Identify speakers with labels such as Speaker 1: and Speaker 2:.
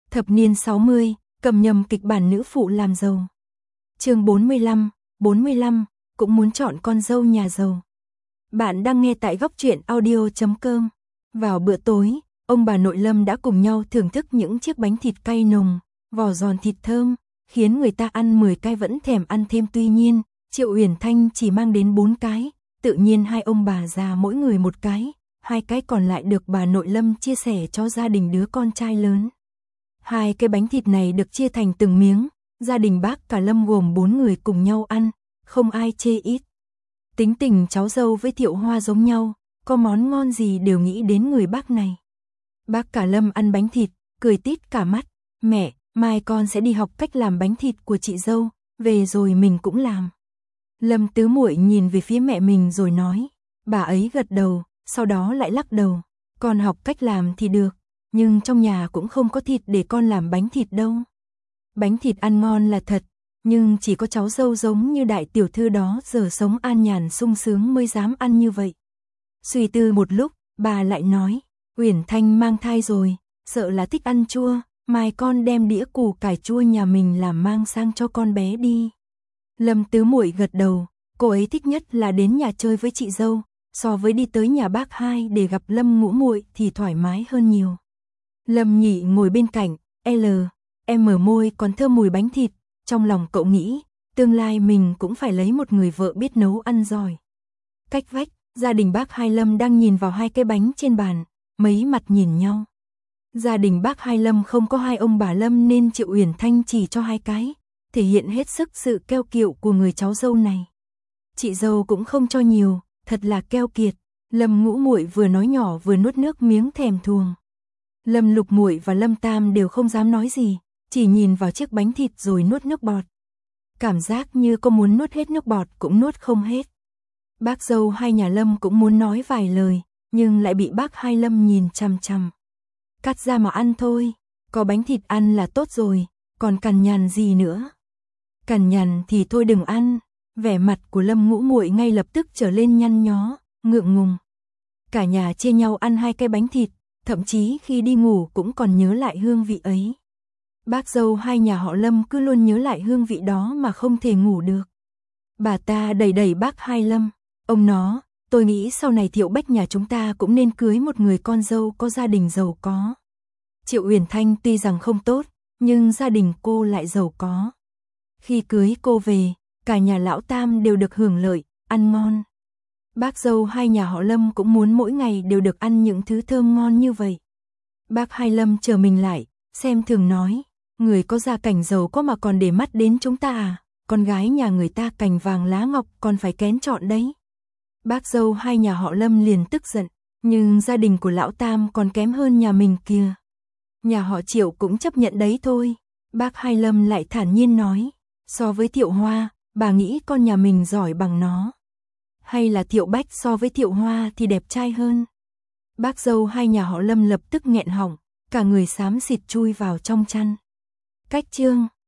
Speaker 1: Thập niên 60, cầm nhầm kịch bản nữ phụ làm giàu. Chương 45, cũng muốn chọn con dâu nhà giàu. Bạn đang nghe tại góc truyện audio.com. Vào bữa tối, ông bà nội Lâm đã cùng nhau thưởng thức những chiếc bánh thịt cay nồng, vỏ giòn thịt thơm, khiến người ta ăn 10 cái vẫn thèm ăn thêm. Tuy nhiên, Triệu Uyển Thanh chỉ mang đến 4 cái, tự nhiên hai ông bà già mỗi người một cái, 2 cái còn lại được bà nội Lâm chia sẻ cho gia đình đứa con trai lớn. 2 cái bánh thịt này được chia thành từng miếng, gia đình bác cả Lâm gồm 4 người cùng nhau ăn, không ai chê ít. Tính tình cháu dâu với Thiệu Hoa giống nhau, có món ngon gì đều nghĩ đến người bác này. Bác cả Lâm ăn bánh thịt, cười tít cả mắt, mẹ, mai con sẽ đi học cách làm bánh thịt của chị dâu, về rồi mình cũng làm. Lâm tứ muội nhìn về phía mẹ mình rồi nói, bà ấy gật đầu, sau đó lại lắc đầu, con học cách làm thì được, nhưng trong nhà cũng không có thịt để con làm bánh thịt đâu. Bánh thịt ăn ngon là thật, nhưng chỉ có cháu dâu giống như đại tiểu thư đó giờ sống an nhàn sung sướng mới dám ăn như vậy. Suy tư một lúc, bà lại nói, Uyển Thanh mang thai rồi, sợ là thích ăn chua, mai con đem đĩa củ cải chua nhà mình làm mang sang cho con bé đi. Lâm tứ muội gật đầu, cô ấy thích nhất là đến nhà chơi với chị dâu, so với đi tới nhà bác hai để gặp Lâm ngũ muội thì thoải mái hơn nhiều. Lâm nhị ngồi bên cạnh, em mở môi còn thơm mùi bánh thịt, trong lòng cậu nghĩ, tương lai mình cũng phải lấy một người vợ biết nấu ăn giỏi. Cách vách, gia đình bác hai Lâm đang nhìn vào 2 cái bánh trên bàn, mấy mặt nhìn nhau. Gia đình bác hai Lâm không có 2 ông bà Lâm nên Triệu Uyển Thanh chỉ cho 2 cái, thể hiện hết sức sự keo kiệu của người cháu dâu này. Chị dâu cũng không cho nhiều, thật là keo kiệt. Lâm ngũ muội vừa nói nhỏ vừa nuốt nước miếng thèm thuồng. Lâm lục muội và Lâm tam đều không dám nói gì, chỉ nhìn vào chiếc bánh thịt rồi nuốt nước bọt. Cảm giác như có muốn nuốt hết nước bọt cũng nuốt không hết. Bác dâu hai nhà Lâm cũng muốn nói vài lời, nhưng lại bị bác hai Lâm nhìn chằm chằm. Cắt ra mà ăn thôi, có bánh thịt ăn là tốt rồi, còn cằn nhằn gì nữa. Cằn nhằn thì thôi đừng ăn. Vẻ mặt của Lâm ngũ muội ngay lập tức trở lên nhăn nhó, ngượng ngùng. Cả nhà chia nhau ăn 2 cái bánh thịt, thậm chí khi đi ngủ cũng còn nhớ lại hương vị ấy. Bác dâu hai nhà họ Lâm cứ luôn nhớ lại hương vị đó mà không thể ngủ được. Bà ta đẩy đẩy bác hai Lâm, ông nó, tôi nghĩ sau này Thiệu Bách nhà chúng ta cũng nên cưới một người con dâu có gia đình giàu có. Triệu Uyển Thanh tuy rằng không tốt, nhưng gia đình cô lại giàu có. Khi cưới cô về, cả nhà lão tam đều được hưởng lợi, ăn ngon. Bác dâu hai nhà họ Lâm cũng muốn mỗi ngày đều được ăn những thứ thơm ngon như vậy. Bác hai Lâm chờ mình lại, xem thường nói, người có gia cảnh giàu có mà còn để mắt đến chúng ta à, con gái nhà người ta cành vàng lá ngọc còn phải kén chọn đấy. Bác dâu hai nhà họ Lâm liền tức giận, nhưng gia đình của lão tam còn kém hơn nhà mình kìa. Nhà họ Triệu cũng chấp nhận đấy thôi. Bác hai Lâm lại thản nhiên nói, so với Thiệu Hoa, bà nghĩ con nhà mình giỏi bằng nó. Hay là Thiệu Bách so với Thiệu Hoa thì đẹp trai hơn. Bác dâu hai nhà họ Lâm lập tức nghẹn họng, cả người xám xịt chui vào trong chăn. Cách chương